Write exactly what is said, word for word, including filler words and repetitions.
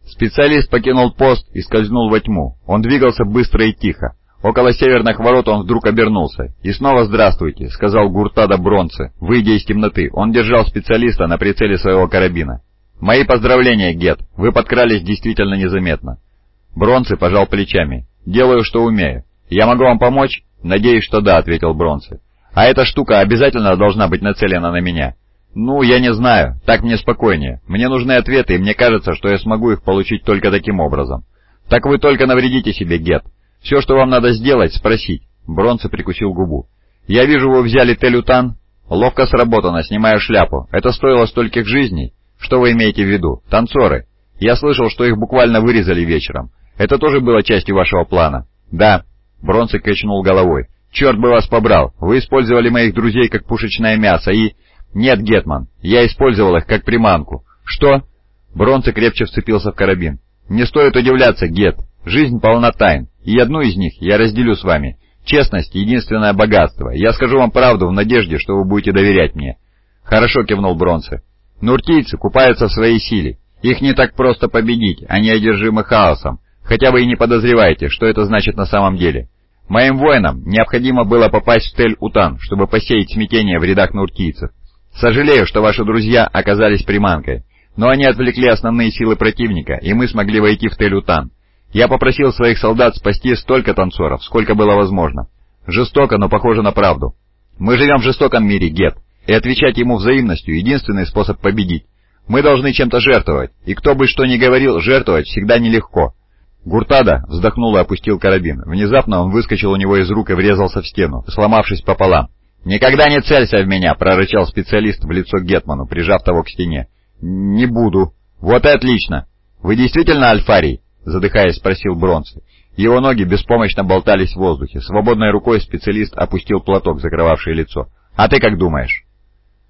Специалист покинул пост и скользнул во тьму. Он двигался быстро и тихо. Около северных ворот он вдруг обернулся. «И снова здравствуйте», — сказал Гуртада Бронце, выйдя из темноты. Он держал специалиста на прицеле своего карабина. «Мои поздравления, Гет. Вы подкрались действительно незаметно». Бронце пожал плечами. «Делаю, что умею. Я могу вам помочь?» «Надеюсь, что да», — ответил Бронце. «А эта штука обязательно должна быть нацелена на меня?» «Ну, я не знаю. Так мне спокойнее. Мне нужны ответы, и мне кажется, что я смогу их получить только таким образом». «Так вы только навредите себе, Гет. Все, что вам надо сделать, спросить». Бронце прикусил губу. «Я вижу, вы взяли Телютан?» «Ловко сработано, снимая шляпу. Это стоило стольких жизней?» «Что вы имеете в виду? Танцоры?» «Я слышал, что их буквально вырезали вечером. Это тоже было частью вашего плана?» «Да». Бронце качнул головой. «Черт бы вас побрал! Вы использовали моих друзей как пушечное мясо и...» «Нет, Гетман, я использовал их как приманку». «Что?» Бронце крепче вцепился в карабин. «Не стоит удивляться, Гет. Жизнь полна тайн, и одну из них я разделю с вами. Честность — единственное богатство. Я скажу вам правду в надежде, что вы будете доверять мне». «Хорошо», — кивнул Бронце. «Нуртийцы купаются в своей силе. Их не так просто победить, они одержимы хаосом. Хотя вы и не подозреваете, что это значит на самом деле. Моим воинам необходимо было попасть в Тель-Утан, чтобы посеять смятение в рядах нуртийцев. Сожалею, что ваши друзья оказались приманкой, но они отвлекли основные силы противника, и мы смогли войти в Тель-Утан. Я попросил своих солдат спасти столько танцоров, сколько было возможно. Жестоко, но похоже на правду. Мы живем в жестоком мире, Гет, и отвечать ему взаимностью — единственный способ победить. Мы должны чем-то жертвовать, и кто бы что ни говорил, жертвовать всегда нелегко». Гуртада вздохнул и опустил карабин. Внезапно он выскочил у него из рук и врезался в стену, сломавшись пополам. «Никогда не целься в меня!» — прорычал специалист в лицо Гетману, прижав того к стене. «Не буду». «Вот и отлично! Вы действительно Альфарий?» — задыхаясь, спросил Бронце. Его ноги беспомощно болтались в воздухе. Свободной рукой специалист опустил платок, закрывавший лицо. «А ты как думаешь?»